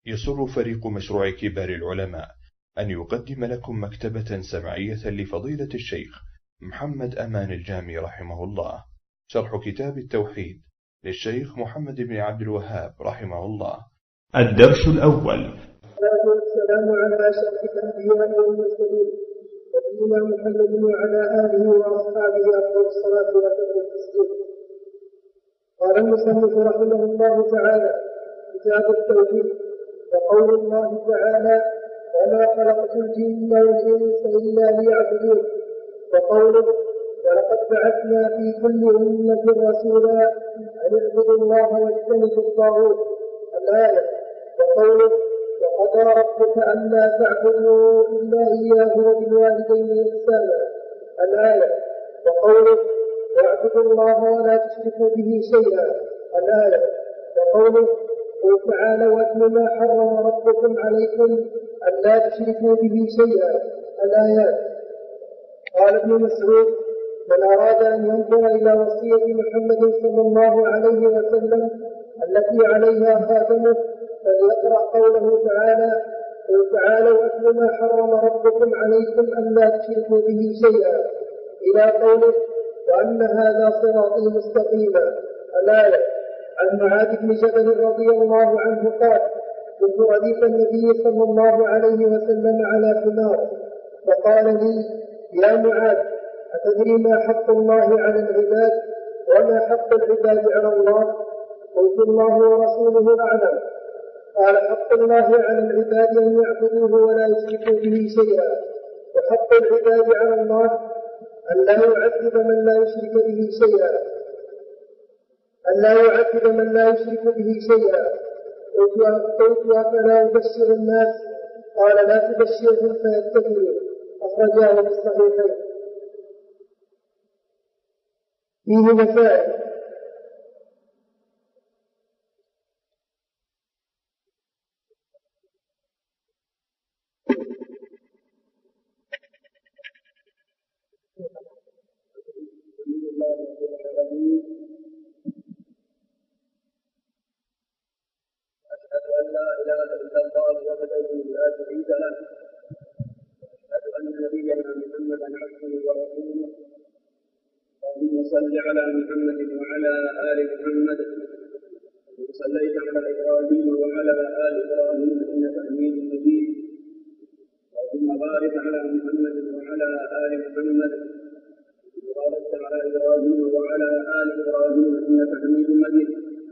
يسر فريق مشروع كبار العلماء أن يقدم لكم مكتبة سمعية لفضيلة الشيخ محمد أمان الجامي رحمه الله، شرح كتاب التوحيد للشيخ محمد بن عبد الوهاب رحمه الله. الدرس الأول. والسلام على أشرف الأنبياء والمرسلين نبينا محمد وعلى آله وأصحابه أفضل الصلاة والتسليم. قال المصنف رحمه الله تعالى: كتاب التوحيد. وقول الله تعالى: وما خلقت الجن والإنس إلا ليعبدون. وقوله: ولقد بعثنا في كل أمة رسولا أن اعبدوا الله واجتنبوا الطاغوت. الآية. وقوله: وقضى ربك ألا تعبدوا إلا إياه وبالوالدين إحسانا. الآية. وقوله: واعبدوا الله ولا تشركوا به شيئا. الآية. وقوله: قل تعالوا واتل ما حرم ربكم عليكم ألا تشركوا به شيئا. الآيات. قال ابن مسعود: من أراد أن ينظر إلى وصية محمد صلى الله عليه وسلم التي عليها خاتمه فليقرأ قوله تعالى: قل تعالوا واتل ما حرم ربكم عليكم ألا تشركوا به شيئا، إلى قوله: وأن هذا صراطي مستقيما. الآية. عن معاذ بن جبل رضي الله عنه قال: كنت رديف النبي صلى الله عليه وسلم على حمار، فقال لي: يا معاذ، أتدري ما حق الله على العباد وما حق العباد على الله؟ قلت: الله ورسوله أعلم. قال: حق الله على العباد أن يعبدوه ولا يشركوا به شيئا، وحق العباد على الله أن لا يعذب من لا يشرك به شيئا. قلت: أفلا أبشر الناس؟ قال: لا تبشرهم فيتكلوا. أخرجاه في الصحيحين. فيه مسائل. أشهد أن لا إله إلا الله وحده لا شريك له، أشهد أن نبينا محمدا عبده ورسوله. اللهم صل على محمد وعلى آل محمد كما صليت على إبراهيم وعلى آل إبراهيم إنك حميد مجيد. اللهم بارك على محمد وعلى آل محمد كما باركت على إبراهيم وعلى آل إبراهيم إنك حميد مجيد.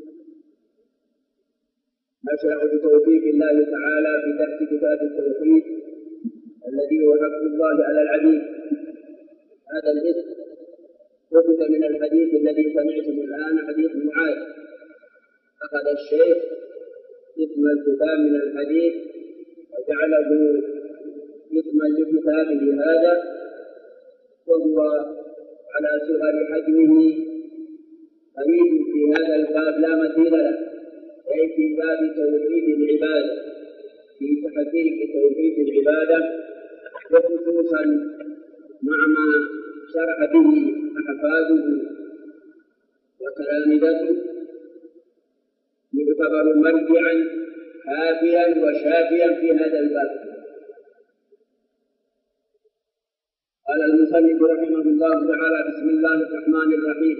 نشرع بتوفيق الله تعالى في درس كتاب التوحيد الذي هو حق الله على العبيد. هذا الاسم أخذ من الحديث الذي سمعتم الآن، حديث معاذ. أخذ الشيخ اسم الكتاب من الحديث وجعله اسما لكتابه هذا، وهو على صغر حجمه قريب في هذا الباب لا مثيل له، أي في باب توحيد العبادة، في تحقيق توحيد العبادة، وخصوصا مع ما شرع به أحفاده وتلامذته يعتبر مرجعا حافيا وشافيا في هذا الباب. قال المصنف رحمه الله تعالى: بسم الله الرحمن الرحيم.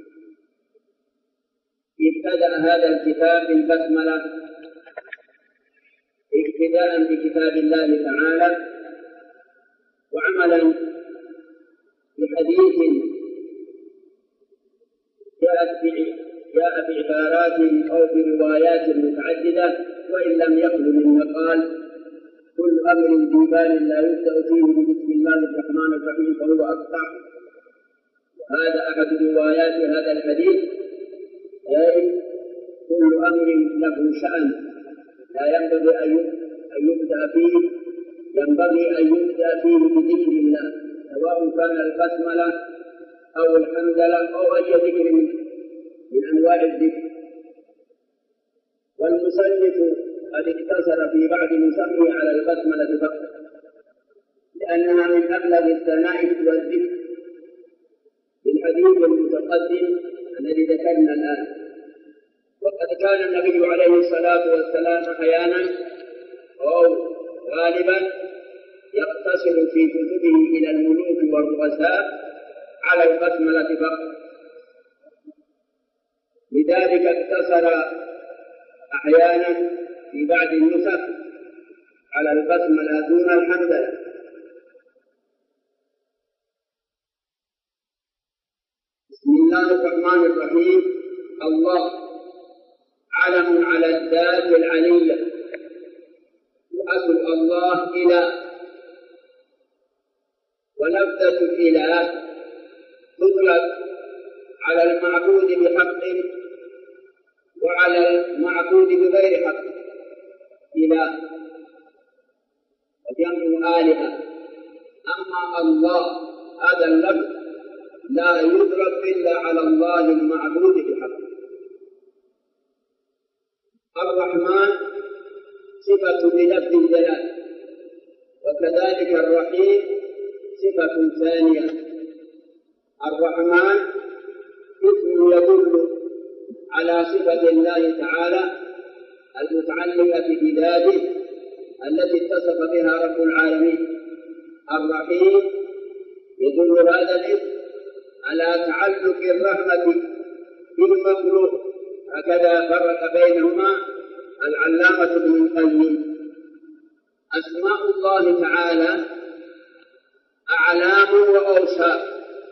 ابتدأ هذا الكتاب بالبسملة اقتداء بكتاب الله تعالى، وعملا بحديث جاء بعبارات أو بروايات متعددة، وإن لم يخل من مقال: كل أمر في بال لا يبدأ فيه بسم الله الرحمن الرحيم فهو أقطع. وهذا أحد روايات هذا الحديث، أي كل أمر له شأن لا ينبغي أن يبدأ فيه بذكر الله، سواء كان البسملة أو الحمدلة أو أي ذكر من أنواع الذكر. والمصنف قد اقتصر في بعض نسخه على البسملة فقط، لأنها من أبلغ الثناء والذكر في الحديث المتقدم الذي ذكرنا الآن. وقد كان النبي عليه الصلاة والسلام أحيانا أو غالبا يقتصر في كتبه إلى الملوك والرؤساء على البسملة فقط، لذلك اقتصر أحيانا في بعض النسخ على البسملة دون الحمدلة. بسم الله الرحمن الرحيم. الله علم على الذات العلية، وأصل الله إله، ولفظة الإله تطلق على المعبود بحق وعلى المعبود بغير حق إله، وجمع آلهة. أما الله هذا اللفظ لا يطلق إلا على الله المعبود بحق. الرحمن صفة بلفظ الجلال، وكذلك الرحيم صفة ثانية. الرحمن اسم يدل على صفة الله تعالى المتعلقة بذاته التي اتصف بها رب العالمين. الرحيم يدل هذا الاسم على تعلق الرحمة بالمخلوق، هكذا فرق بينهما العلامة ابن القيم. أسماء الله تعالى أعلام وأوصاف.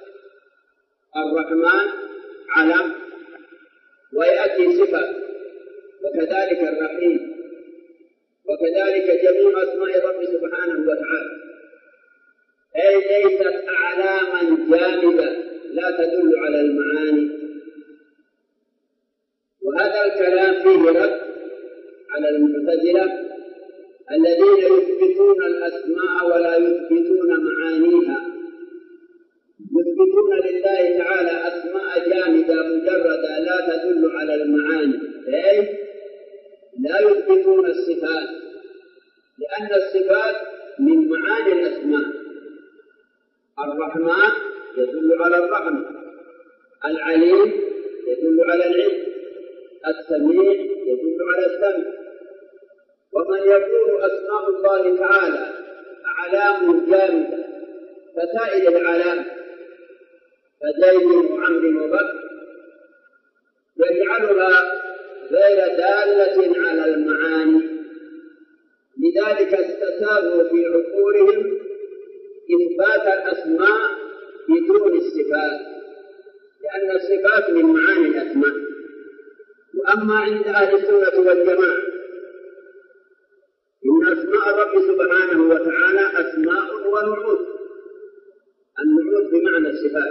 الرحمن علم ويأتي صفة، وكذلك الرحيم، وكذلك جميع أسماء رب سبحانه وتعالى، أي ليست أعلاما جامدة لا تدل على المعاني. وهذا الكلام فيه رد على المعتزلة الذين يثبتون الأسماء ولا يثبتون معانيها، يثبتون لله تعالى أسماء جامدة مجردة لا تدل على المعاني، أي لا يثبتون الصفات، لأن الصفات من معاني الأسماء. الرحمن يدل على الرحمة، العليم يدل على العلم، السميع يدل على السمع. ومن يكون أسماء الله تعالى أعلام جامدة كسائر الأعلام كزيد وعمر وبكر، يجعلها غير دالة على المعاني، لذلك استساغوا في عقولهم إثبات الأسماء بدون الصفات، لأن الصفات من معاني الأسماء. وأما عند أهل السنة والجماعة إن أسماء الرب سبحانه وتعالى أسماء ونعوت، النعوت بمعنى الصفات،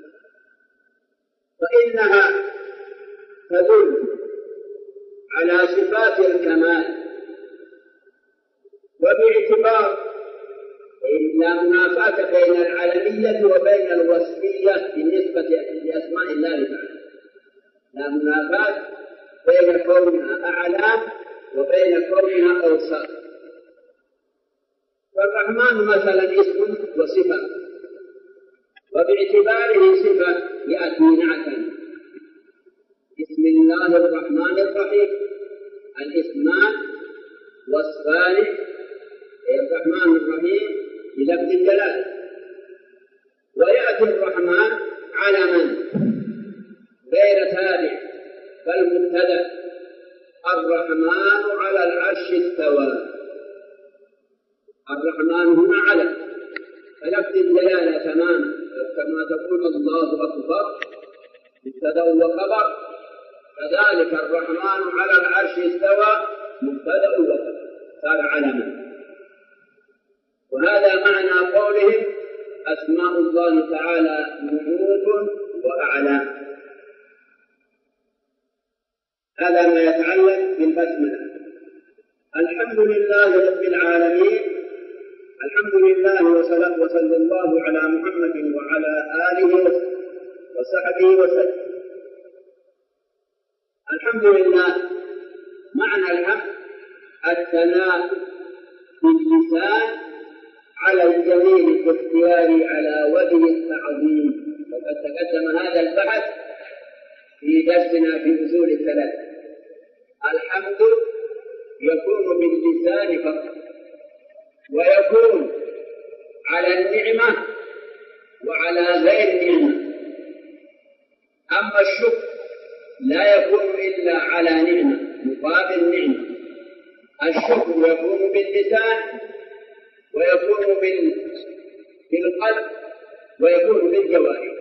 فإنها تدل على صفات الكمال، وباعتبار لا منافاة بين العلمية وبين الوصفية بالنسبة لأسماء الله تعالى، لا منافاة بين كونها أعلام وبين كونها أوصاف. فالرحمن مثلا اسم وصفة، وباعتباره صفة يأتي نعتا. بسم الله الرحمن الرحيم، الاسمان وصفان، الرحمن الرحيم بلفظ الجلالة. ويأتي الرحمن علما غير تابع بل مبتدأ، الرحمن على العرش استوى. الرحمن هنا علم، فلفظ الجلالة تماما كما تقول الله أكبر مبتدأ وخبر، كذلك الرحمن على العرش استوى مبتدأ وخبر صار علما. وهذا معنى قولهم أسماء الله تعالى نعوت وأعلام. هذا ما يتعلق بالبسملة. الحمد لله رب العالمين، الحمد لله وصلى الله على محمد وعلى آله وصحبه وسلم. الحمد لله معنى الحمد الثناء باللسان على الجميل باختيار على وجه التعظيم، وقد تقدم هذا البحث في درسنا في أصول الثلاث. الحمد يكون باللسان فقط، ويكون على النعمة وعلى غير النعمة. أما الشكر لا يكون إلا على نعمة مقابل نعمة. الشكر يكون باللسان، ويكون بالقلب، ويكون بالجوارح.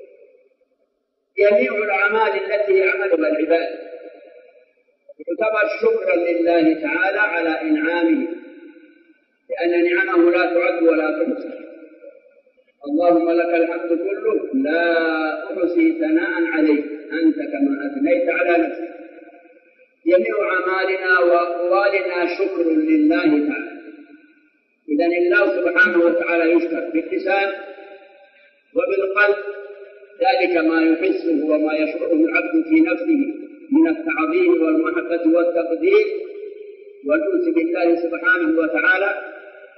جميع الأعمال التي يعملها العباد تعتبر شكرا لله تعالى على إنعامه، لأن نعمه لا تعد ولا تحصى. اللهم لك الحمد كله لا أحصي ثناء عليك أنت كما أثنيت على نفسك. جميع أعمالنا وأقوالنا شكر لله تعالى. إذن الله سبحانه وتعالى يشكر باللسان وبالقلب، ذلك ما يحسه وما يشعره العبد في نفسه من التعظيم والمحبة والتقدير والأنس بالله سبحانه وتعالى،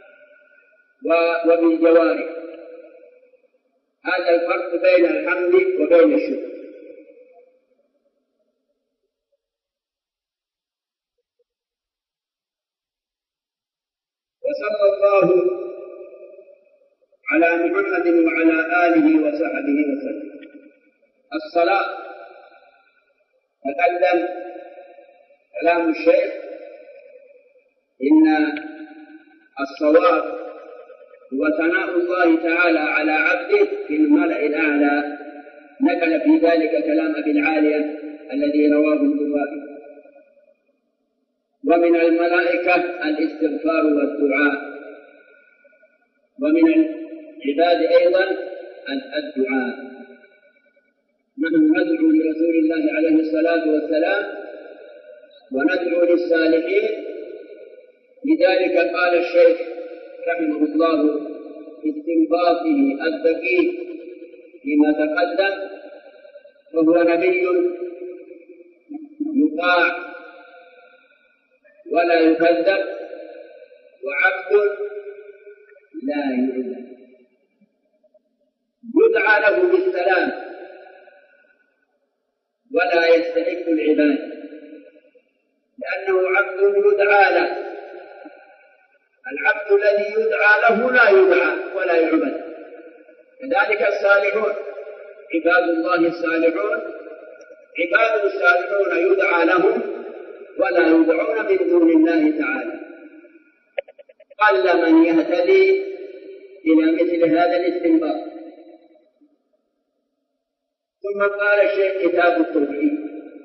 وبالجوارح. هذا الفرق بين الحمد وبين الشكر. وصلى الله على محمد وعلى آله وصحبه وسلم. الصلاة تقدم كلام الشيخ إن الصواب هو ثناء الله تعالى على عبده في الملأ الأعلى. نقل في ذلك كلام أبي العالية الذي رواه البخاري. ومن الملائكة الاستغفار والدعاء، ومن العباد أيضا الدعاء. نحن ندعو لرسول الله عليه الصلاة والسلام وندعو للصالحين. لذلك قال الشيخ رحمه الله في استنباطه الدقيق فيما تقدم: وهو نبي يطاع ولا يكذب، وعبد لا يعبد، يدعى له بالسلام ولا يستحق العباد، لأنه عبد يدعى له. العبد الذي يدعى له لا يدعى ولا يعبد. كذلك الصالحون، عباد الله الصالحون، عباد الصالحون يدعى لهم ولا يدعون من دون الله تعالى. قل من يهتدي إلى مثل هذا الاستنباط. ثم قال الشيخ: كتاب التوحيد.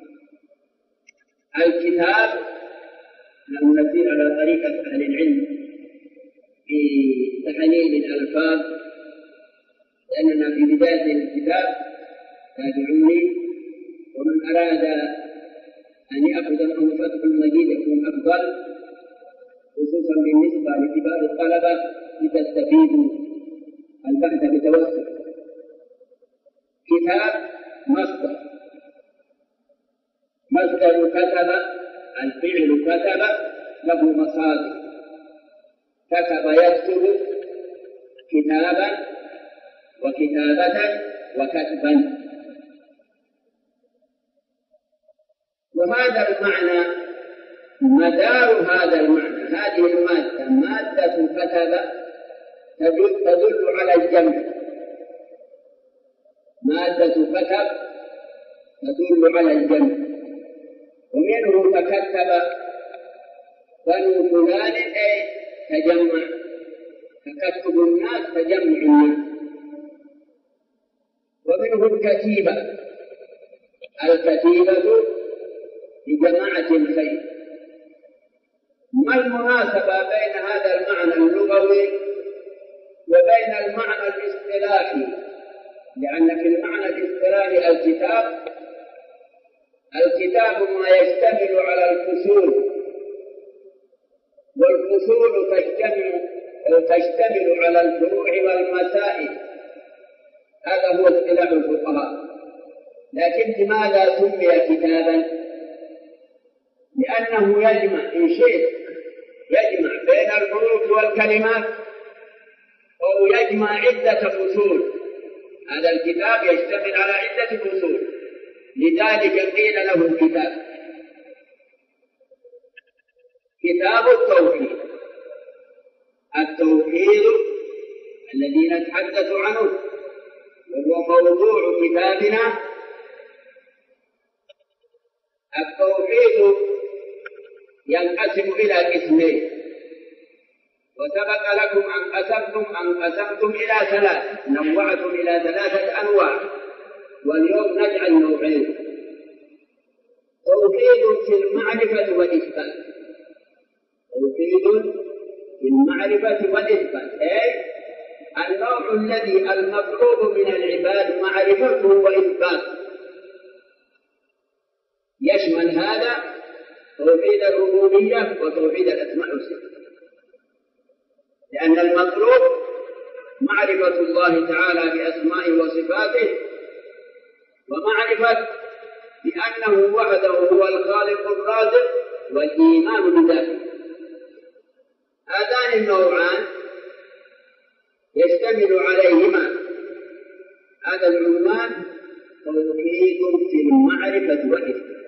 الكتاب نحن نسير على طريقة أهل العلم في تحليل الألفاظ، لأننا في بداية الكتاب تابعوني، ومن أراد أن يأخذ معه فتح المجيد يكون أفضل، خصوصا بالنسبة لكبار الطلبة لتستفيدوا البحث بتوسع. كتاب مصدر كتب، الفعل كتب له مصادر: كتب يكتب، كتابا وكتابة وكتبا. وهذا المعنى مدار هذا المعنى، هذه المادة مادة كتب تدل على الجمع. مادة كتب تدل على الجمع، ومنه تكتب بنو فلان أي تجمع، تكتب الناس تجمع الناس. ومنه الكتيبة، الكتيبة لجماعة الخير. ما المناسبة بين هذا المعنى اللغوي وبين المعنى الاصطلاحي؟ لأن في المعنى الاصطلاحي الكتاب ما يشتمل على الفصول، والفصول تشتمل على الفروع والمسائل. هذا هو اصطلاح الفقهاء. لكن لماذا سمي كتابا؟ لأنه يجمع، إن شئت يجمع بين الحروف والكلمات، أو يجمع عدة فصول. هذا الكتاب يشتمل على عدة فصول، لذلك قيل له كتاب. كتاب التوحيد. التوحيد الذي نتحدث عنه وهو موضوع كتابنا. التوحيد ينقسم إلى قسمين، وسبق لكم أن قسمتم إلى ثلاث، نوعتم إلى ثلاثة أنواع، واليوم نجعل نوعين: توحيد في المعرفة والإثبات. توحيد في المعرفة والإثبات، أي النوع الذي المطلوب من العباد معرفته وإثباته. يشمل هذا توحيد الربوبية وتوحيد الأسماء والصفات، لأن المطلوب معرفة الله تعالى بأسمائه وصفاته، ومعرفة بأنه وحده هو الخالق الرازق، والإيمان بذلك. هذان النوعان يشتمل عليهما هذا العنوان: توحيد في المعرفة والإثبات.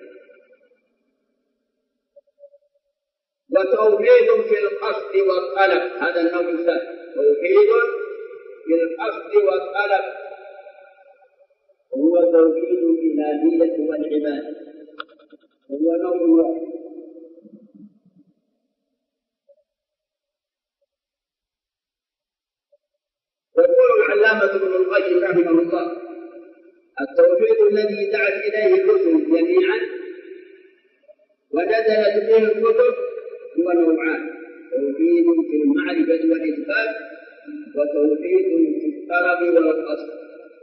وتوحيد في القصد والطلب، هذا النوع الثاني: توحيد في القصد والطلب، وهو توحيد الإلهية والعبادة، وهو نوع واحد. يقول العلامة ابن القيم رحمه الله: التوحيد الذي دعت إليه الرسل جميعا ونزلت به الكتب هو نوعان: توحيد في المعرفة والإثبات، وتوحيد في الطلب والقصد.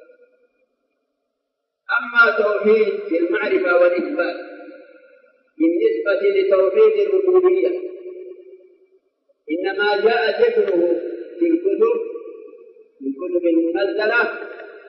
أما توحيد في المعرفة والإثبات بالنسبة لتوحيد الربوبية إنما جاء ذكره في الكتب المنزلة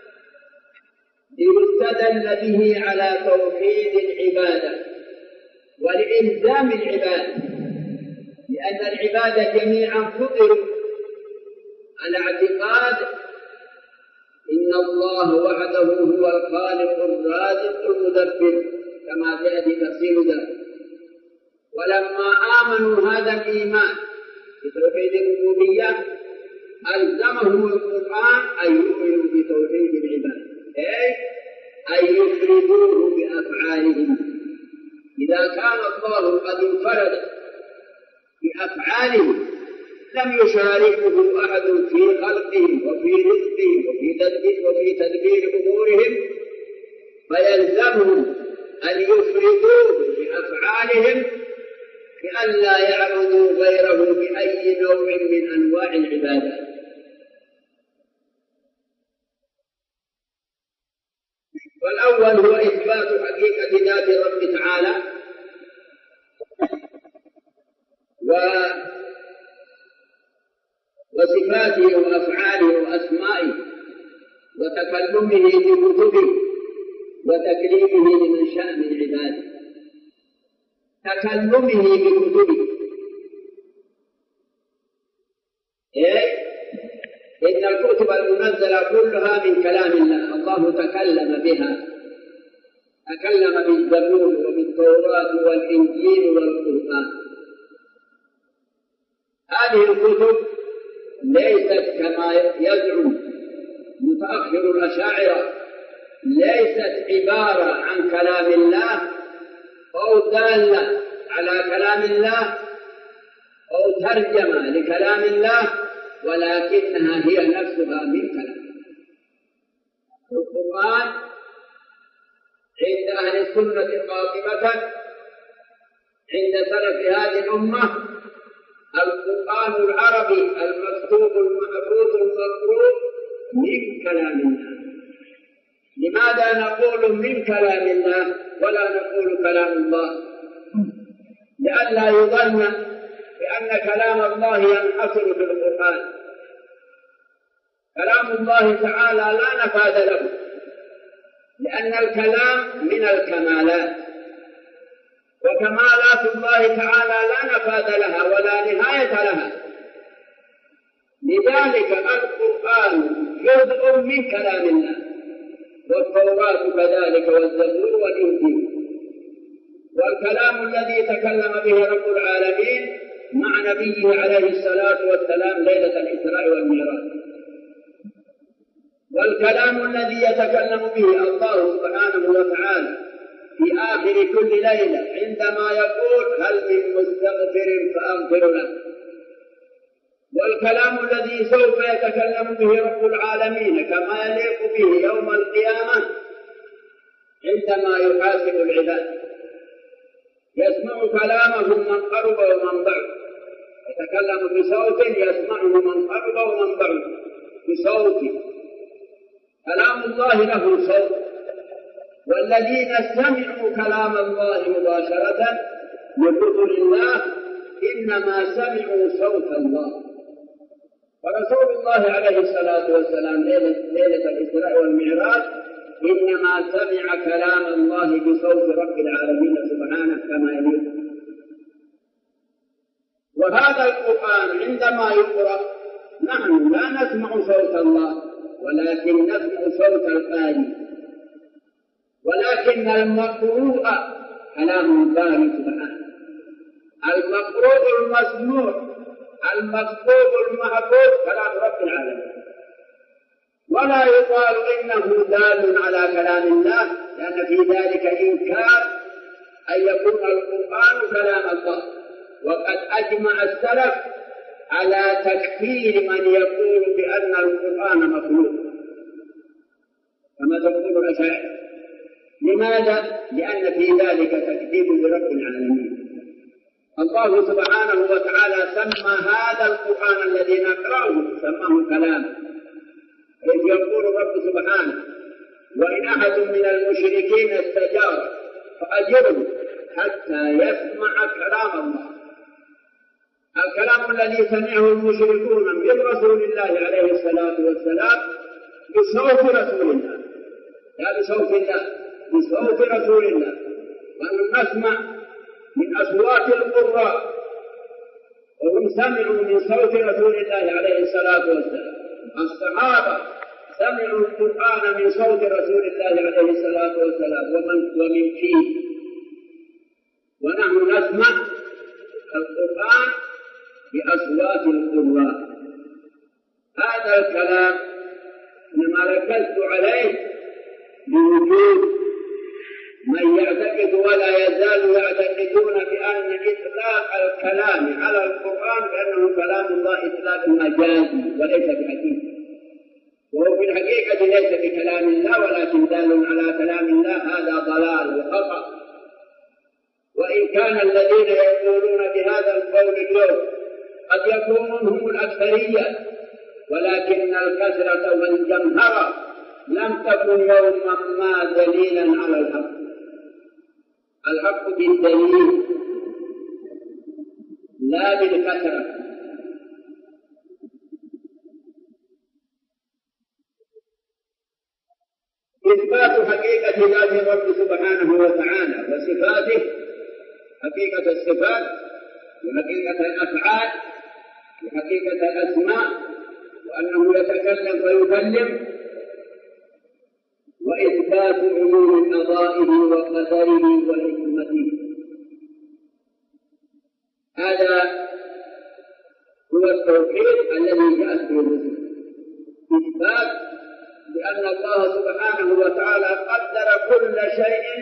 ليستدل به على توحيد العبادة ولإلزام العبادة، لأن العبادة جميعا فطروا على اعتقاد إن الله وحده هو الخالق الرازق المدبر، كما جاء في تفسير ذلك. ولما آمنوا هذا الإيمان بتوحيد الربوبية ألزمهم القرآن أن يؤمنوا بتوحيد العبادة، أي أن يفردوه بأفعالهم. إذا كان الله قد انفرد بأفعاله لم يشاركه أحد في خلقهم وفي رزقهم وفي تدبير أمورهم، فيلزمهم أن يفردوه بأفعالهم بأن لا يعبدوا غيره بأي نوع من أنواع العبادات. والأول هو إثبات حقيقة ذات رب تعالى وصفاته وأفعاله وأسمائه وتكلمه بكتبه وتكليمه لمن شاء من عباده. تكلمه بكتبه، إن الكتب المنزلة كلها من كلام الله، الله تكلم بها، تكلم بالزبور وبالتوراة والإنجيل والقرآن. هذه الكتب ليست كما يزعم متأخر الأشاعرة، ليست عبارة عن كلام الله أو دالة على كلام الله أو ترجمة لكلام الله، ولكنها هي نفسها من كلام. القرآن عند أهل السنة قاطبة، عند سلف هذه الأمة، القرآن العربي المكتوب المحفوظ المقروء من كلام الله. لماذا نقول من كلام الله ولا نقول كلام الله؟ لئلا يظن بأن كلام الله ينحصر في القرآن. كلام الله تعالى لا نفاذ له، لأن الكلام من الكمالات، وكمالات الله تعالى لا نفاذ لها ولا نهاية لها. لذلك القرآن جزء من كلام الله، والتوراة كذلك، والزبور والإنجيل، والكلام الذي تكلم به رب العالمين مع نبيه عليه الصلاة والسلام ليلة الإسراء والمعراج، والكلام الذي يتكلم به الله سبحانه وتعالى في آخر كل ليلة عندما يقول هل من مستغفر فأغفر له، والكلام الذي سوف يتكلم به رب العالمين كما يليق به يوم القيامة عندما يحاسب العباد، يسمع كلامه من قرب ومن بعد، يتكلم بصوت يسمعه من قرب ومن بعد بصوت. كلام الله له صوت، والذين سمعوا كلام الله مباشرة لرسل الله إنما سمعوا صوت الله. ورسول الله عليه الصلاة والسلام ليلة الإسراء والمعراج إنما سمع كلام الله بصوت رب العالمين سبحانه كما يليق. وهذا القرآن عندما يقرأ نحن لا نسمع صوت الله ولكن نسمع صوت القارئ، ولكن المقروء كلام الله سبحانه، المقروء المسموع المكتوب المحفوظ كلام رب العالمين. ولا يقال إنه دال على كلام الله، لأن في ذلك إنكار أن يكون القرآن كلام الله. وقد أجمع السلف على تكفير من يقول بأن القرآن مخلوق كما تقول الأشاعرة. لماذا؟ لأن في ذلك تكذيب لرب العالمين. الله سبحانه وتعالى سمى هذا القرآن الذي نقرأه سماه كلام، إذ يقول الرب سبحانه وإن أحد من المشركين استجار فأجره حتى يسمع كلام الله. الكلام الذي سمعه المشركون من رسول الله عليه الصلاة والسلام بصوت رسول الله، لا بصوت الله، بصوت رسول الله. ونحن نسمع من أصوات القراء وهم سمعوا من صوت رسول الله عليه الصلاة والسلام. الصحابة سمعوا القرآن من صوت رسول الله عليه الصلاة والسلام ومن فيه، ونحن نسمع القرآن بأصوات القراء. هذا الكلام إنما ركزت عليه لوجود من يعتقد ولا يزال يعتقدون بأن إطلاق الكلام على القرآن بأنه كلام الله إطلاق مجازي وليس بحقيقة، وهو في الحقيقة ليس بكلام الله ولكن دال على كلام الله. هذا ضلال وخطأ. وإن كان الذين يقولون بهذا القول اليوم قد يكونون هم الأكثرية، ولكن الكثرة والجمهرة لم تكن يوما ما دليلا على الحق. الحق بالدليل لا بالكثرة. إثبات حقيقة ذات الرب سبحانه وتعالى وصفاته، حقيقة الصفات وحقيقة الأفعال وحقيقة الأسماء، وأنه يتكلم فيكلم، وإثبات علوم قضائه وقدره وحكمته. هذا هو التوحيد الذي جاءت به الرسل. إثبات بأن الله سبحانه وتعالى قدر كل شيء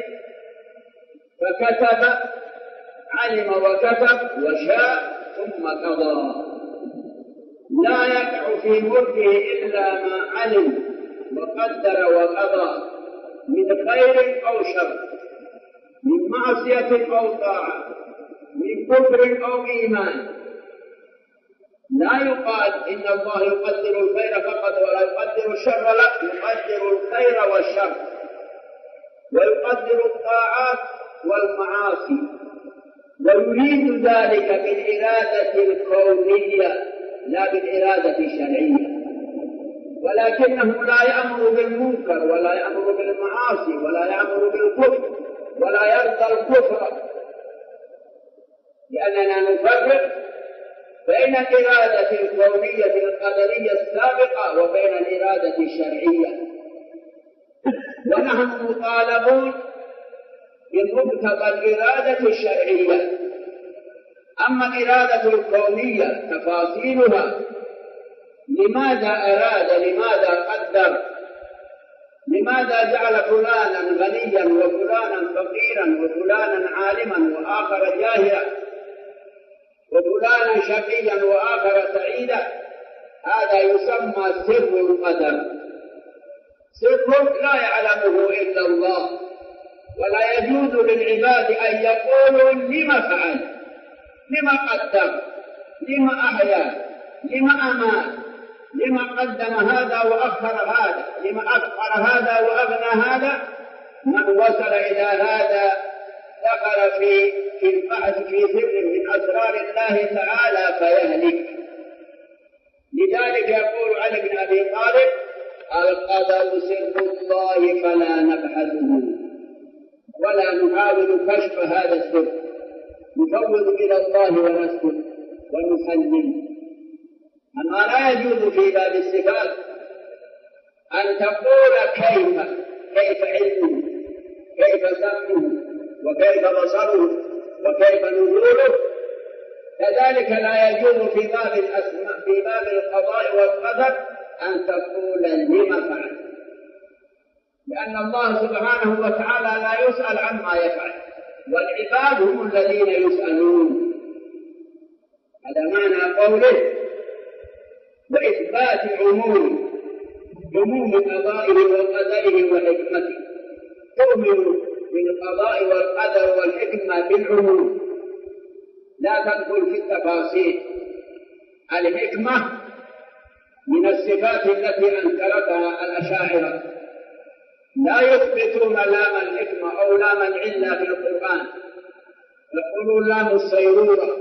فكتب، علم وكتب وشاء ثم قضى. لا يقع في ملكه إلا ما علم وقدر وقضى من خير أو شر، من معصية أو طاعة، من كفر أو إيمان. لا يقال إن الله يقدر الخير فقط ولا يقدر الشر، لا، يقدر الخير والشر ويقدر الطاعات والمعاصي، ويريد ذلك بالإرادة الكونية لا بالإرادة الشرعية. ولكنه لا يأمر بالمنكر ولا يأمر بالمعاصي ولا يأمر بالكفر ولا يرضى الكفر، لأننا نفرق بين الإرادة الكونية القدرية السابقة وبين الإرادة الشرعية. ونحن مطالبون بمقتضى الإرادة الشرعية. أما الإرادة الكونية تفاصيلها، لماذا أراد، لماذا قدر، لماذا جعل فلانا غنيا وفلانا فقيرا وفلانا عالما وآخر جاهلا وفلانا شقيا وآخر سعيدا، هذا يسمى سر القدر، سر لا يعلمه إلا الله. ولا يجوز للعباد أن يقولوا لما فعل، لما قدر، لما أحيا، لما أمات، لما قدم هذا وأخر هذا، لما أفقر هذا وأغنى هذا. من وصل إلى هذا دخل في البحث في سر من أسرار الله تعالى فيهلك. لذلك يقول علي بن أبي طالب: القدر سر الله فلا نبحثه ولا نحاول كشف هذا السر، نفوض إلى الله ونسكت ونسلم. أما لا يجوز في باب الصفات أن تقول كيف علمه، كيف سمعه، وكيف بصره، وكيف نزوله. كذلك لا يجوز في باب الأسماء، في باب القضاء والقدر، أن تقول لما فعل، لأن الله سبحانه وتعالى لا يسأل عما يفعل، والعباد هم الذين يسألون. هذا معنى قوله: وإثبات عموم قضائه وقدره وحكمته. تؤمن بالقضاء والقدر والحكمة بالعموم، لا تدخل في التفاصيل. الحكمة من الصفات التي أنكرتها الأشاعرة، لا يثبتون لام الحكمة أو لام العلة في القرآن، يقولون لام الصيرورة،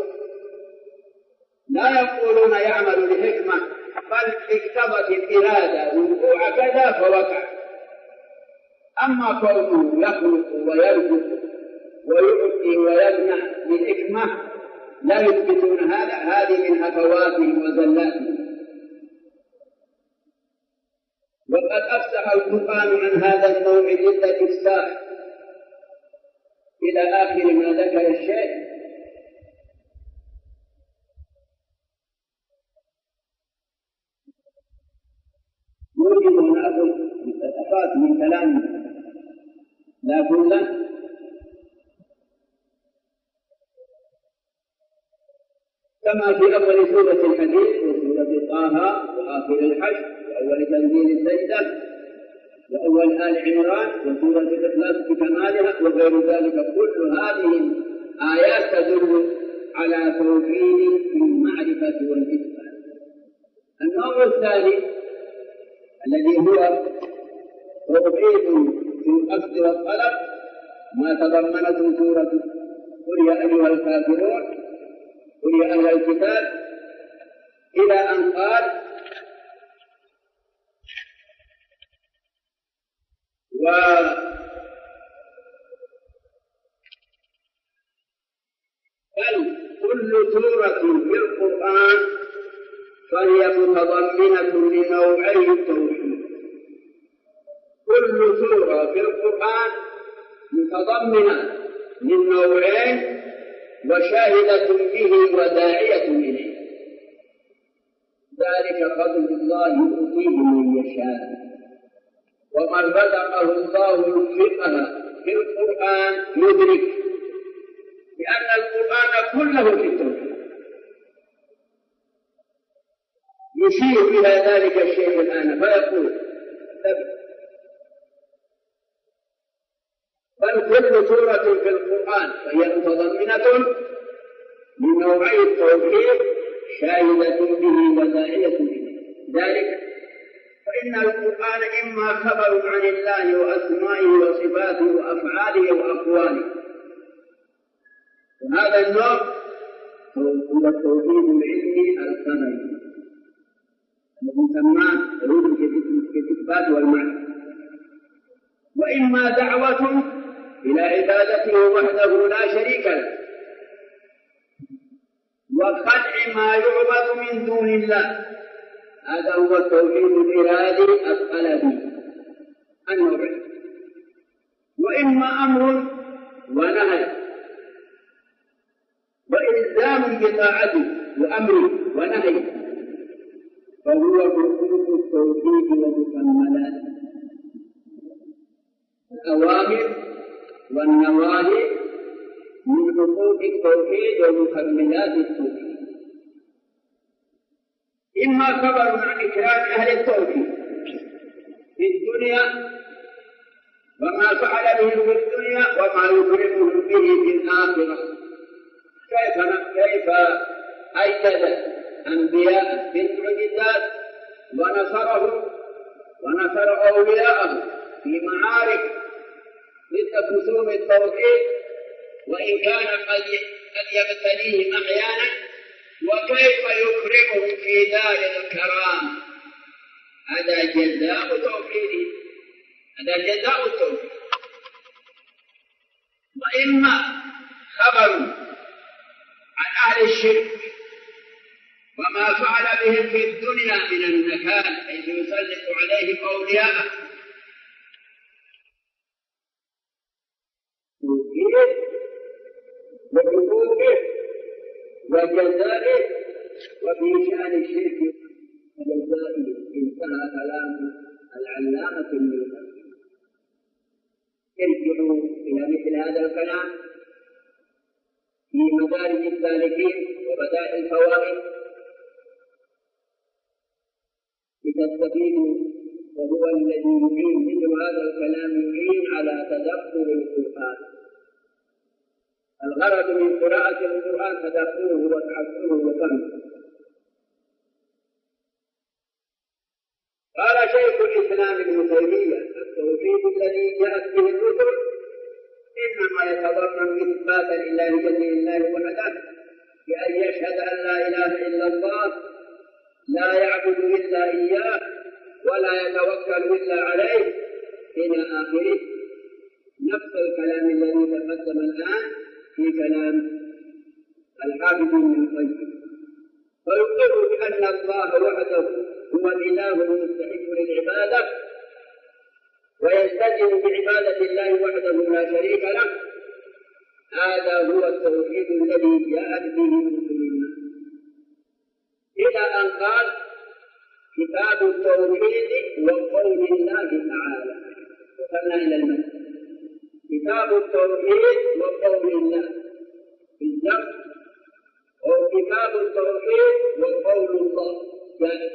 لا يقولون يعمل لحكمة، بل اقتضت الإرادة وقوع كذا فوقع. أما كونه يخلق ويرزق ويعطي ويمنع بالحكمة لا يثبتون هذا، هذه من هفواتهم وزلاتهم. وقد أفسح القرآن عن هذا النوع جد الإفساح إلى آخر ما ذكر الشيخ. يوجد أن أقول مستطفات من كلام لا كله، كما في أول سورة الحديث وسورة طه وآخر الحشر وأول تنزيل السجدة وأول آل عمران وسورة الإخلاص بكمالها وغير ذلك. كل هذه الآيات تدل على توحيد في المعرفة والإثبات. النوع الثاني الذي هو توحيد في القصد والطلب، ما تضمنته سورة قل يا أيها الكافرون، قل يا أهل الكتاب، إلى أن قال: بل كل سورة في القرآن فهي متضمنة لنوعي التوحيد. كل سورة في القرآن متضمنة للنوعين وشاهدة به وداعية إليه. ذلك فضل الله يؤتيه من يشاء. ومن رزقه الله الفقه في القرآن يدرك لأن القرآن كله في التوحيد. يشير إلى ذلك الشيء الآن فيقول: بل كل سورة في القرآن فهي متضمنة لنوعي التوحيد شاهدة به وداعية إليه. ذلك فإن القرآن إما خبر عن الله وأسمائه وصفاته وأفعاله وأقواله، وهذا النوع هو التوحيد العلمي الخبري الذي سماه توحيد الإثبات والمعنى. وإما دعوة إلى عبادته وحده لا شريك له وخلع ما يعبد من دون الله، هذا هو التوحيد الإرادي الطلبي النوعي. وإما أمر ونهي وإلزام بطاعته وأمره ونهي، فهو حقوق التوحيد ومكملاته. الأوامر والنواهي من حقوق التوحيد ومكملات التوحيد، إما خبر عن إكرام أهل التوحيد في الدنيا وما فعل بهم في الدنيا وما يكرمهم به في الآخرة، كيف أيد أنبياء بالمعجزات ونصرهم ونصر أولياءهم في معارك ضد خصوم التوحيد وإن كان قد يبتليهم أحيانا، وكيف يكرمهم في دار الكرام. هذا جزاء توحيده، هذا جزاء التوحيد. وإما خبر عن أهل الشرك وما فعل بهم في الدنيا من النكال حيث يسلط عليهم أولياءه، وحقوقه وجزائه، وفي شأن الشرك وجزائه انتهى كلام العلامة ابن القيم. ارجعوا إلى مثل هذا الكلام في مدارج السالكين وبدائع الفوائد لتستفيدوا، وهو الذي يعين مثل هذا الكلام يعين على تدبر القرآن. الغرض من قراءة القرآن تدبره وتعسره وفهمه. قال شيخ الإسلام ابن تيمية: التوحيد الذي جاءت به الرسل إنما يتضمن إثبات الإلهية لله وحده، بأن يشهد أن لا إله إلا الله، لا يعبد إلا إياه، ولا يتوكل إلا عليه، إلى آخره. نفس الكلام الذي تقدم الآن في كلام الحافظ ابن القيم. فيقر بأن الله وحده هو الإله المستحق للعبادة، ويلتزم بعبادة الله وحده لا شريك له. هذا هو التوحيد الذي جاءت به رسل الله، إلى أن قال: كتاب التوحيد وقول الله تعالى. وصلنا إلى المسجد. كتاب التوحيد وقول الله في الجمع، أو كتاب التوحيد وقول الله جائز.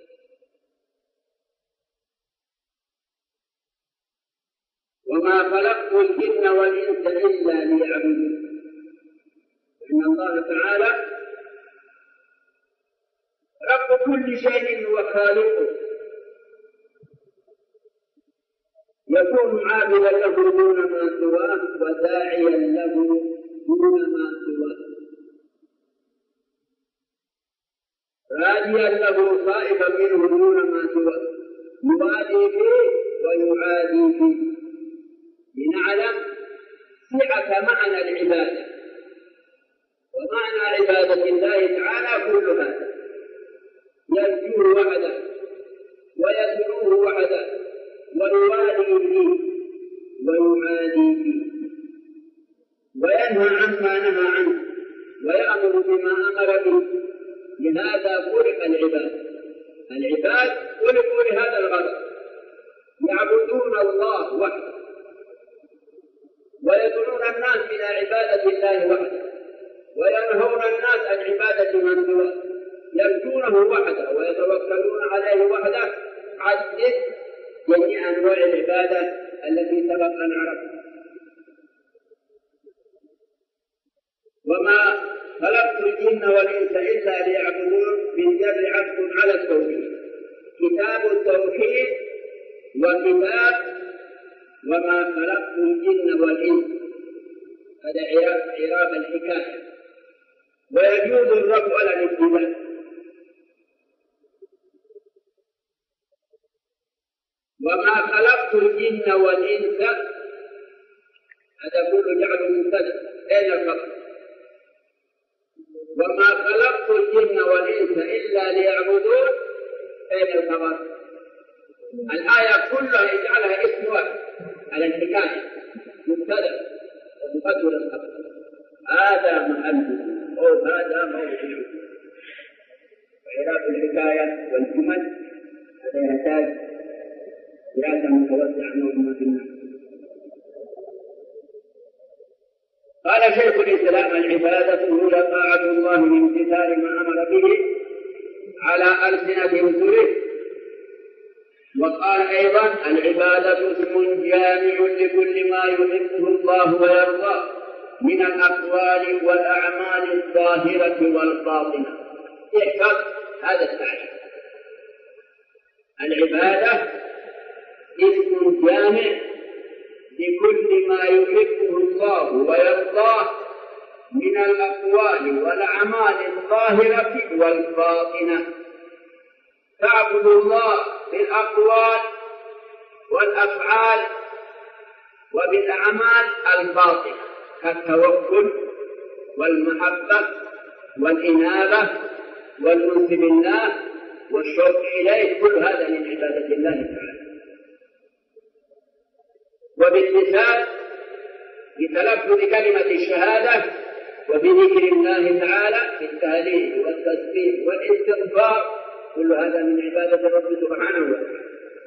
وما خلقت الجن والإنس إلا ليعبدون. إن الله تعالى رب كل شيء وخالقه، يكون عابدا له دون ما سواه، وداعيا له دون ما سواه، راجيا له خائفا منه دون ما سواه، يوادي فيه ويعادي فيه، لنعلم سعة معنى العبادة ومعنى عبادة الله تعالى. كل هذا يرجوه وحده ويدعوه وحده ويوالي فيه ويعادي فيه، وينهى عما نهى عنه ويأمر بما أمر به. لهذا خلق العباد. العباد خلقوا لهذا الغرض، يعبدون الله وحده ويدعون الناس إلى عبادة الله وحده، وينهون الناس عن عبادة من سواه، يرجونه وحده ويتوكلون عليه وحده. عدد جميع أنواع العبادة التي سبق أن عرفنا. وما خلقت الجن والإنس إلا ليعبدون بالجر عطف على التوحيد. كتاب التوحيد وكتاب وما خلقت الجن والإنس، هذا إعراب الحكاية، ويجوز الرفع على الابتداء. وما خلقت الجن والإنس، هذا كله جعل مبتدأ. أين الخبر؟ وما خلقت الجن والإنس إلا ليعبدون، أين الخبر؟ الآية كلها يجعلها اسم واحد على الحكاية، مبتدأ وتقدر الحق هذا محله أو هذا موضعه. وإعراب الحكاية والجمل هذا يحتاج دراسة متوسعة نوعا في النحو. قال شيخ الإسلام: العبادة هي طاعة الله بامتثال ما أمر به على ألسنة رسله. وقال أيضا: العبادة اسم جامع لكل ما يحبه الله ويرضاه من الأقوال والأعمال الظاهرة والباطنة. يحفظ هذا التعريف: العبادة اسم جامع لكل ما يحبه الله ويرضاه من الأقوال والأعمال الظاهرة والباطنة. تعبد الله بالأقوال والأفعال وبالأعمال الباطنة كالتوكل والمحبة والإنابة والأنس بالله والشوق إليه، كل هذا من عبادة الله تعالى. وباللسان بتلفظ كلمة الشهادة وبذكر الله تعالى بالتهليل والتسبيح والاستغفار، كل هذا من عبادة الرب سبحانه وتعالى.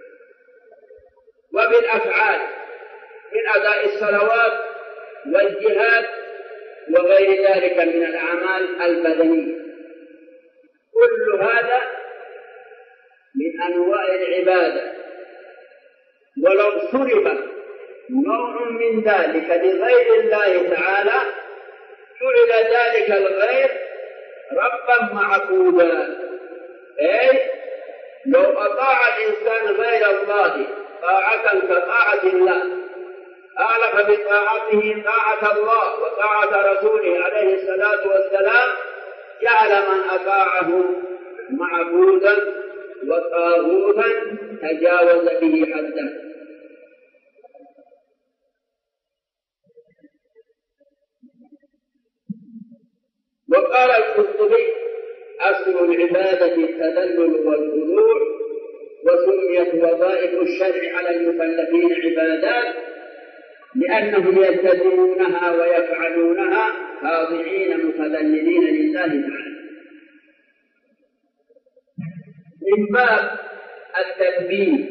وبالأفعال من أداء الصلوات والجهاد وغير ذلك من الأعمال البدنية، كل هذا من أنواع العبادة. ولو صرف نوع من ذلك لغير الله تعالى جعل ذلك الغير ربا معبودا. أي لو أطاع الإنسان غير الله طاعة كطاعة الله، أعلق بطاعته طاعة الله وطاعة رسوله عليه الصلاة والسلام، جعل من أطاعه معبودا وطاغوتا تجاوز به حده. وقال القرطبي: أصل العبادة التذلل والخضوع، وسميت وظائف الشرع على المكلفين عبادات لأنهم يلتزمونها ويفعلونها خاضعين متذللين لله تعالى. من باب التنبيه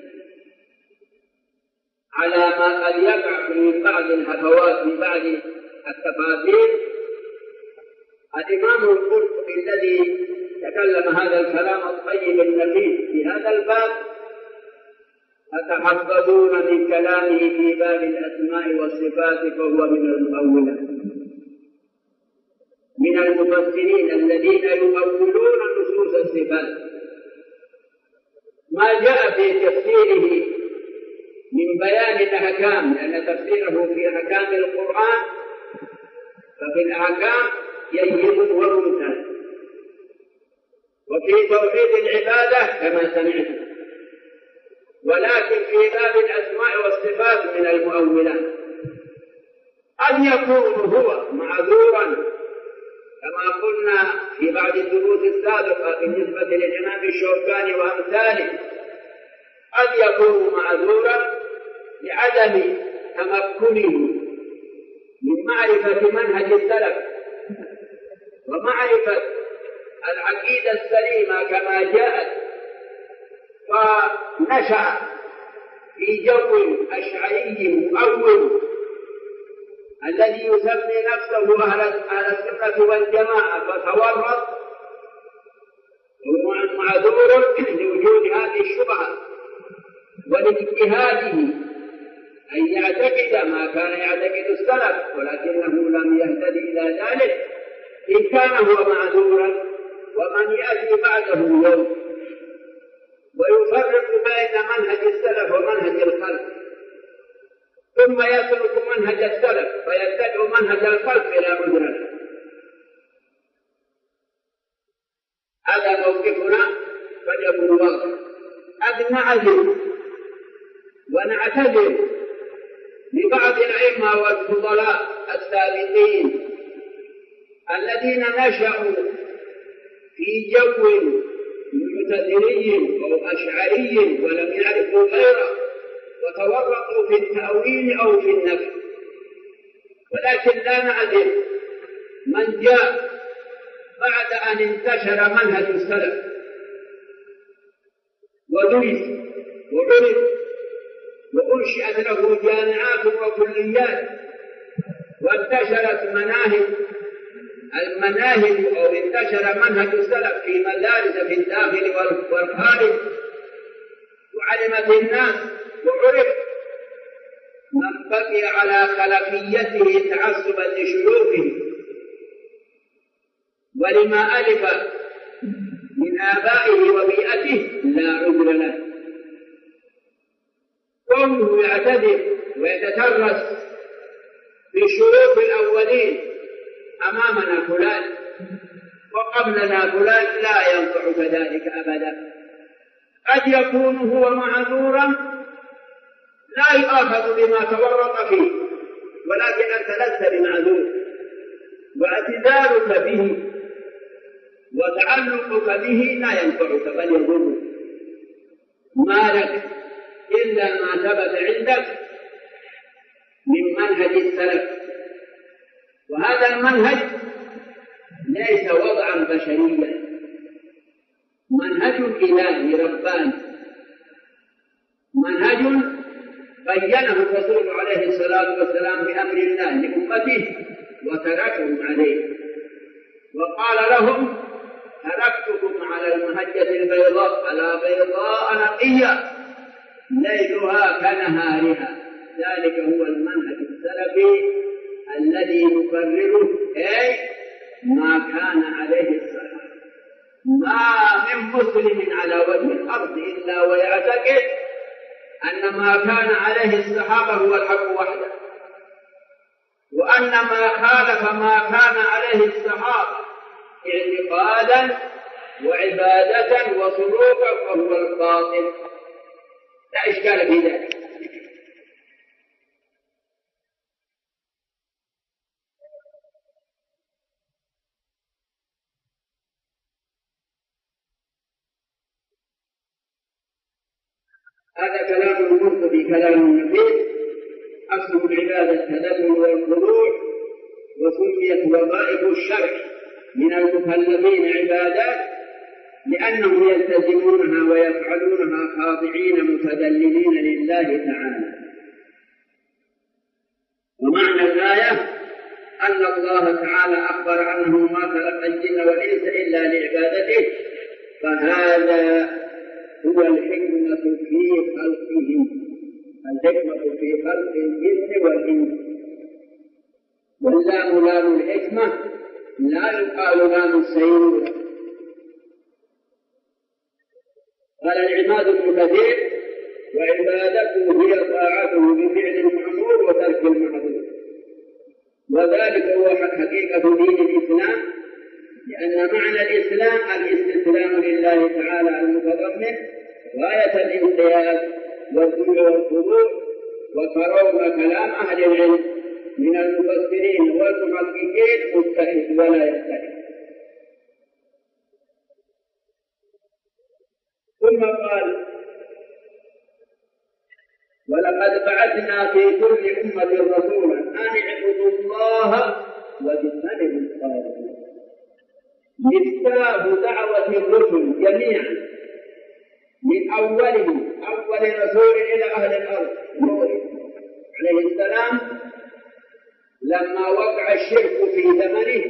على ما قد يقع في بعض الهفوات في بعض التفاصيل، الإمام القرطبي الذي تكلم هذا الكلام الطيب النفيس في هذا الباب تتحفظون من كلامه في باب الأسماء والصفات، فهو من المؤولة من المفسرين الذين يؤولون نصوص الصفات. ما جاء في تفسيره من بيان الأحكام، لأن تفسيره في أحكام القرآن، ففي الأحكام يجب وممتاز، وفي توحيد العبادة كما سمعتم، ولكن في باب الأسماء والصفات من المؤولات. أن يكون هو معذورا كما قلنا في بعض الدروس السابقة بالنسبة للإمام الشوكاني وأمثاله، قد يكون معذورا لعدم تمكنه من معرفة منهج السلف ومعرفة العقيدة السليمة كما جاءت، فنشأ في جو أشعري مؤول الذي يسمي نفسه أهل السنة والجماعة، فتورط وهو معذور لوجود هذه الشبهة ولاجتهاده أن يعتقد ما كان يعتقد السلف، ولكنه لم يهتدي إلى ذلك. إن كان هو معذورا، ومن يأتي بعده يوم ويفرق بين منهج السلف ومنهج الخلف، ثم يترك منهج السلف فيتبع منهج الخلف إلى مدرسة. هذا موقفنا فليكن واضح. قد نعذر ونعتذر لبعض الأئمة والفضلاء السابقين الذين نشأوا في جو معتزلي أو أشعري ولم يعرفوا غيره، وتورطوا في التأويل أو في النفي، ولكن لا نعذر من جاء بعد أن انتشر منهج السلف ودرس وعرف وأنشئت له جامعات وكليات وانتشرت المناهج أو انتشر منهج السلف في مدارس في الداخل والخارج وعلمت الناس وعرف، من بقي على خلفيته تعصبا لشيوخه ولما ألف من آبائه وبيئته لا عذر له. كونه يعتذر ويتترس بشروط الأولين، أمامنا فلان وقبلنا فلان، لا ينفع ذلك أبدا. قد يكون هو معذورا لا يؤاخذ بما تورط فيه، ولكن أنت لست بمعذور، واعتذارك به وتعلقك به لا ينفعك بل يضرك. ما لك إلا ما ثبت عندك من منهج السلف، وهذا المنهج ليس وضعا بشريا، منهج إلهي رباني، منهج بينه الرسول عليه الصلاة والسلام بأمر الله لأمته وتركهم عليه، وقال لهم: تركتكم على المهجة البيضاء على بيضاء نقية ليلها كنهارها. ذلك هو المنهج السلفي الذي يقرره أي ما كان عليه الصحابة. ما من مسلم على وجه الأرض إلا ويعتقد أن ما كان عليه الصحابة هو الحق وحده، وأن ما خالف ما كان عليه الصحابة اعتقادا وعبادة وسلوكا فهو الباطل، لا إشكال في ذلك. هذا كلام المرتضي كلام نفيس، أصل العبادة التذلل والخضوع، وسميت وظائف الشرع من المكلفين عبادات لأنهم يلتزمونها ويفعلونها خاضعين متذللين لله تعالى. ومعنى الآية أن الله تعالى أخبر أنه ما خلق الجن والإنس إلا لعبادته، فهذا هو الحكمة في خلقهم، الحكمة في خلق الجن والإنس. واللام لام الحكمة لا يقال لام السيرورة. قال العماد بن كثير: وعبادته هي طاعته بفعل المأمور وترك المحظور. وذلك هو حقيقة دين الإسلام، لأن معنى الإسلام الاستسلام لله تعالى المتضمن غاية الانقياد والذل والخضوع. وترون كلام أهل العلم من المفسرين والمحققين متحد ولا يختلف. ثم قال: ولقد بعثنا في كل أمة رسولا أن اعبدوا الله واجتنبوا الطاغوت. مفتاح دعوة الرسل جميعا من أولهم أول رسول إلى أهل الأرض نوح عليه السلام، لما وقع الشرك في زمنه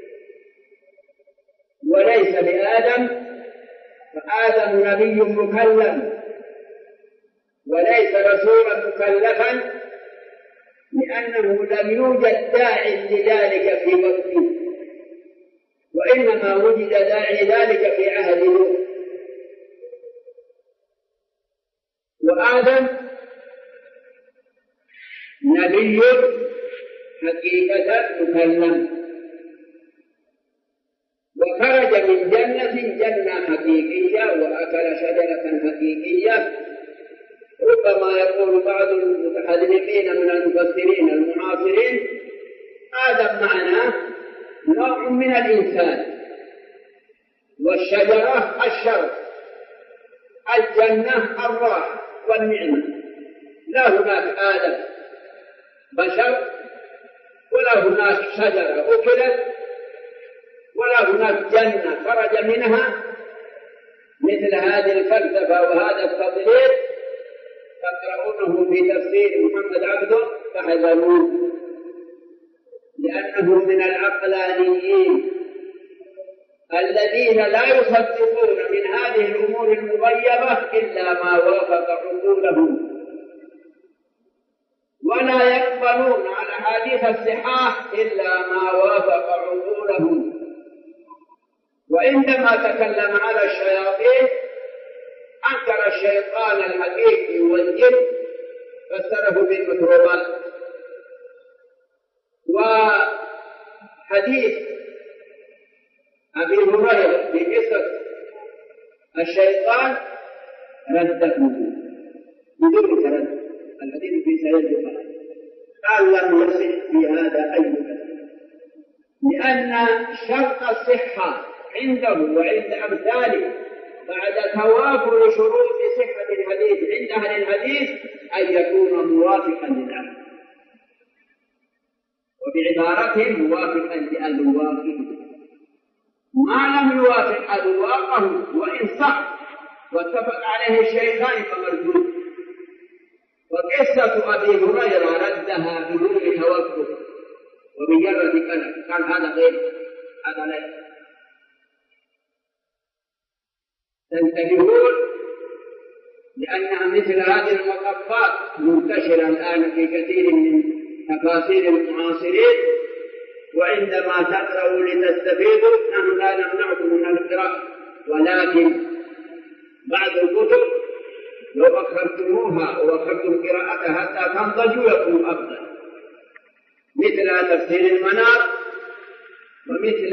وليس بآدم، فآدم نبي مكلم وليس رسولا مكلفا، لأنه لم يوجد داعي لذلك في وقته، وإنما وجد داعي ذلك في عهد نوح. وآدم نبي حقيقة مكلم، وخرج من جنة حقيقية وأكل شجرة حقيقية. ربما يقول بعض المتحدثين من المفسرين المعاصرين: آدم معناه نوع من الإنسان، والشجرة الشر، الجنة الراحة والنعمة. لا هناك آدم بشر ولا هناك شجرة أكلت ولا هناك جنة خرج منها مثل هذه الفلسفة وهذا التضليل تقرؤونه في تفسير محمد عبده فحذروه، لأنه من العقلانيين الذين لا يصدقون من هذه الأمور المغيبة إلا ما وافق عقولهم، ولا يقبلون على حديث الصحاح إلا ما وافق عقولهم. وعندما تكلم على الشياطين أنكر الشيطان الحقيقي والجن فسره بالميكروبات. وحديث أبي هريرة في قصة الشيطان رده بدون تردد، الحديث في سيد البخاري قال لم يصح في هذا أي كلام، لأن شرط الصحة عنده وعند أمثاله بعد توافر شروط صحة الحديث عند أهل الحديث أن يكون موافقا للعقل، وبعبارتهم موافقا لأذواقه. ما لم يوافق أذواقه وإن صح واتفق عليه الشيخان فمردود. وقصة أبي هريرة ردها بدون توقف وبمجرد كلام، قال هذا غير هذا لا. تنتبهون لأنها مثل هذه المطبات منتشرة الآن في كثير من تفاسير المعاصرين، وعندما تقرأوا لتستفيدوا نحن لا نمنعكم من القراءة، ولكن بعض الكتب لو أخرتموها وأخرتم قراءتها حتى تنضجوا يكون أفضل، مثل تفسير المنار ومثل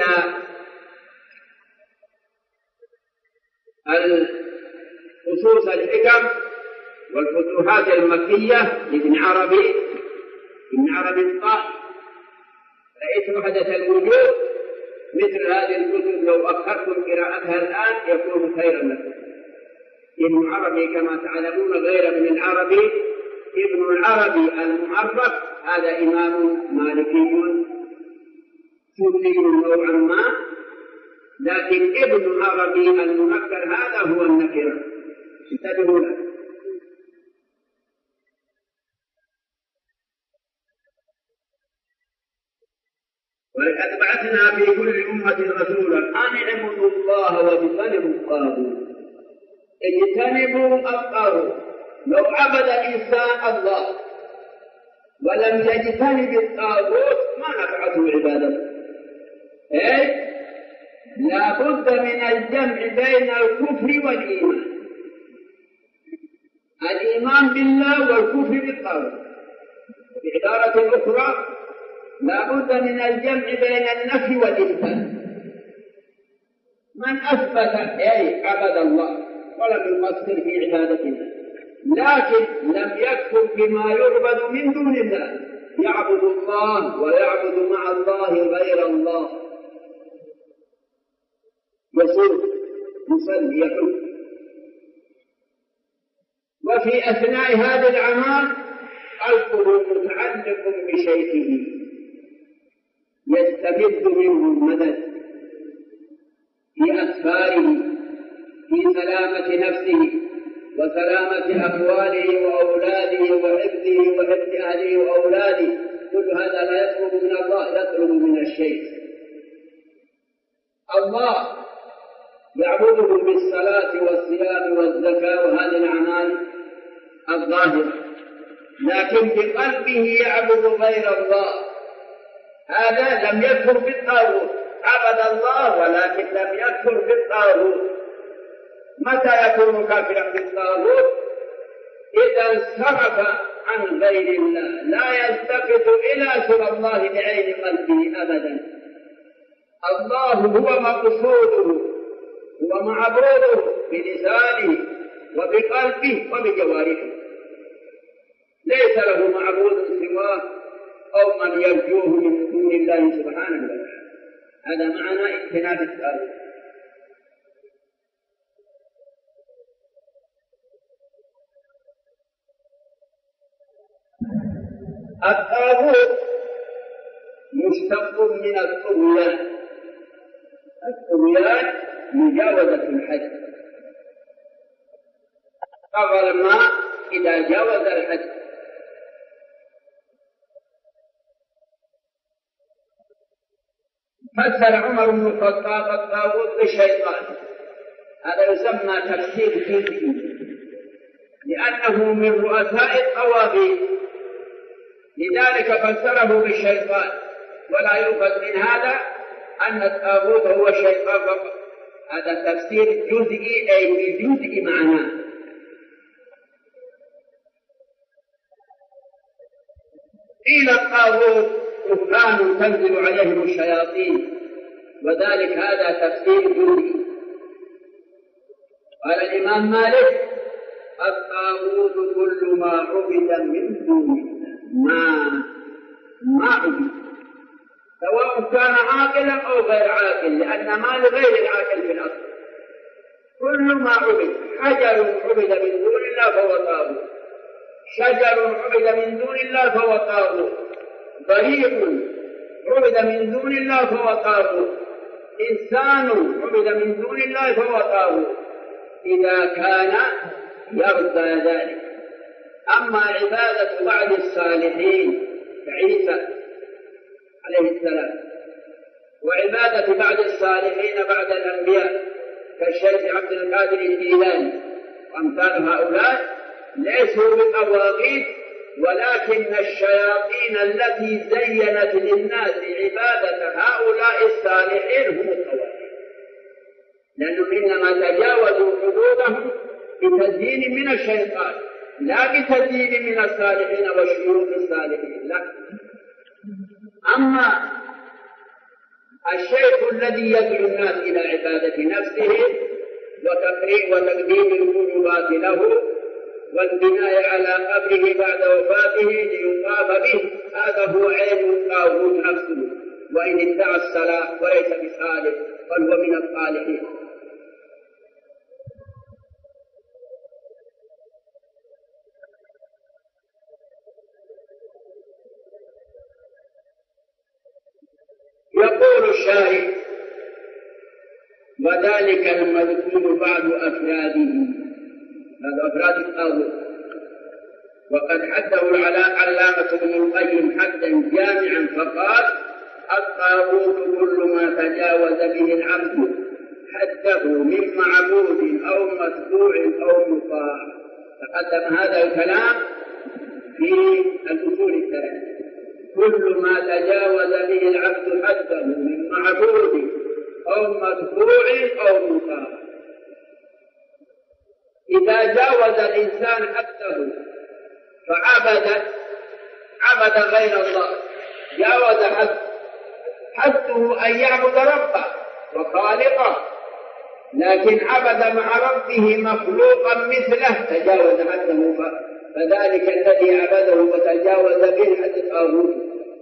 الخصوص الحكم والفتوحات المكية لابن عربي الطائي. رأيت وحدة الوجود مثل هذه الكتب لو أخرتم قراءتها الآن يكون خيرا لكم. ابن عربي كما تعلمون غير من العربي، ابن العربي المعرف هذا إمام مالكي سني نوعا ما، لكن ابن عربي المنكر هذا هو النكرة. انتبهوا له. ولقد بعثنا في كل أمة رسولا أن اعبدوا الله واجتنبوا الطاغوت. اجتنبوا الطاغوت. لو عبد الإنسان الله ولم يجتنب الطاغوت ما نفعته عبادته. لا بد من الجمع بين الكفر والإيمان، الإيمان بالله والكفر بالطاغوت. بعبارة أخرى لا بد من الجمع بين النفي والإثبات. من أثبت عبد الله ولم يقصر في عبادته، لكن لم يكفر بما يعبد من دون الله، يعبد الله ويعبد مع الله غير الله، يصوم يصلي يحج. وفي أثناء هذه الأعمال قلبه متعلق بشيخه يستمد منه المدد في أسفاره، في سلامة نفسه وسلامة أمواله وأولاده وحفظه وحفظ أهله وأولاده. كل هذا لا يطلب من الله، يطلب من الشيخ. الله يعبده بالصلاة والصيام والزكاة وهذه الأعمال الظاهرة، لكن بقلبه يعبد غير الله. هذا لم يكفر بالطاغوت، عبد الله ولكن لم يكفر بالطاغوت. متى يكون كافرا بالطاغوت؟ إذا انصرف عن غير الله، لا يلتفت إلى سوى الله بعين قلبه أبدا. الله هو مقصوده، هو معبوده بلسانه وبقلبه وبجوارحه، ليس له معبود سواه أو من يرجوه من دون الله سبحانه وتعالى. هذا معنى اجتناب الطاغوت. الطاغوت مشتق من الطغيان. الطغيان مجاوزة الحد. طغى الماء إذا جاوز الحد. مثل عمر بن الخطاب الطاغوت بالشيطان، هذا يسمى تفسير جزئي لأنه من رؤساء الطواغيت، لذلك فسره بالشيطان، ولا يؤخذ من هذا أن الطاغوت هو الشيطان فقط. هذا تفسير جزئي أي بجزء معناه. قيل الطاغوت كفران تنزل عليهم الشياطين، وذلك هذا تفسير جزئي. قال الإمام مالك الطاغوت كل ما عبد من دون الله، ما عبد، سواء كان عاقلا أو غير عاقل، لأن ما لغير العاقل في الأصل. كل ما عبد، حجر عبد من دون الله فهو طاغوت، شجر عبد من دون الله فهو طاغوت، طريق عبد من دون الله فهو طاغوت، إنسان عبد من دون الله فهو طاغوت إذا كان يرضى ذلك. أما عبادة بعض الصالحين كعيسى عليه السلام، وعبادة بعض الصالحين بعد الأنبياء كالشيخ عبد القادر الجيلاني وأمثال هؤلاء، ليسوا بطواغيت، ولكن الشياطين التي زينت للناس عبادة هؤلاء الصالحين هم الطواغيت، لأنهم إنما تجاوزوا حدودهم بتزيين من الشيطان لا بتزيين من الصالحين وشيوخ الصالحين، لا. أما الشيخ الذي يدعو الناس إلى عبادة نفسه وتقديم القربات له والبناء على قبره بعد وفاته ليطاف به، هذا هو عين الطاغوت نفسه، وإن ادعى الصلاة وليس بصالح بل هو من الصالحين. يقول الشارع وذلك المذكور بعض أفراده، هذا أفراد الطاغوت، وقد حده العلامة ابن القيم حدا جامعا فقال الطاغوت كل ما تجاوز به العبد حده من معبود أو متبوع أو مطاع. تقدم هذا الكلام في الأصول الثلاثة. كل ما تجاوز به العبد حده من معبود أو متبوع أو مطاع. إذا جاوز الإنسان حده فعبد غير الله، جاوز حده أن يعبد ربه وخالقه، لكن عبد مع ربه مخلوقا مثله تجاوز حده، فذلك الذي عبده وتجاوز به حد الطاغوت،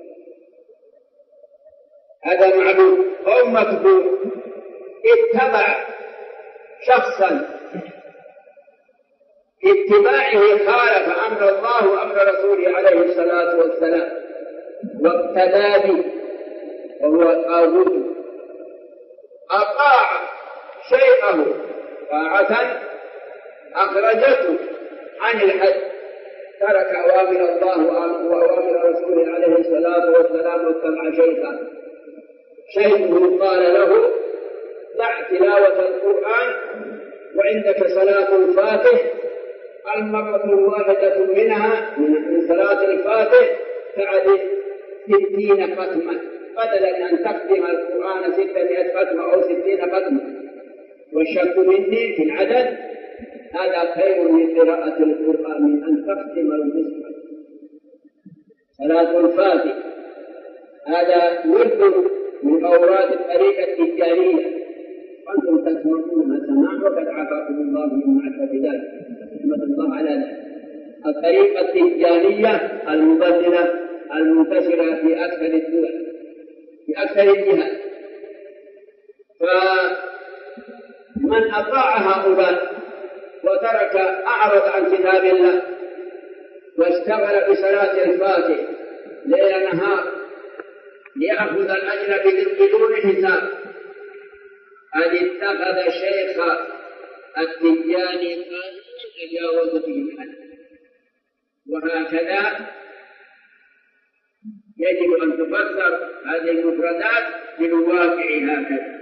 هذا معبود أو متبوع. اتبع شخصا اتباعه خالف أمر الله وأمر رسوله عليه الصلاة والسلام واقتدى به وهو طاغوت. أطاع شيئه طاعة أخرجته عن الحد، ترك أوامر الله وأوامر رسوله عليه الصلاة والسلام واتبع شيخه قال له دع تلاوة القرآن وعندك صلاة الفاتح، المرة الواحدة منها من صلاة الفاتح تعدل 60 ختمة، بدلا أن تختم القرآن 600 ختمة أو 60 ختمة. والشك مني في العدد هذا خير من قراءة القرآن من أن تختم المصحف. صلاة الفاتح هذا ورد من أوراد الطريقة التجارية، وأنتم تسمعون سماع وقد عافاكم الله مما عفا بذلك، رحمة الله على ذلك. الطريقة التجارية المبذلة المنتشرة في أكثر الدول في أكثر الجهات، فمن أطاع هؤلاء وترك أعرض عن كتاب الله واشتغل بصلاة الفاتح ليل نهار ليأخذ الأجر بدون حساب. قد اتخذ شيخ التجاني قال تجاوز فيه الحد. وهكذا يجب أن تفسر هذه المفردات بالواقع هكذا.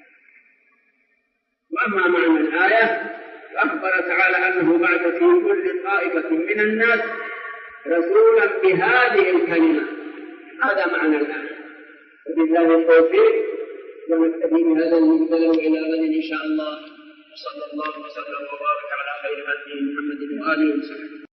وأما معنى الآية فأخبر تعالى أنه بعث في كل طائفة من الناس رسولا بهذه الكلمة. هذا معنى الآية. وبالله التوفيق، ونكتفي بهذا المثال إلى غد إن شاء الله. وصلى الله وسلم وبارك على خير خلقه محمد وآله وصحبه.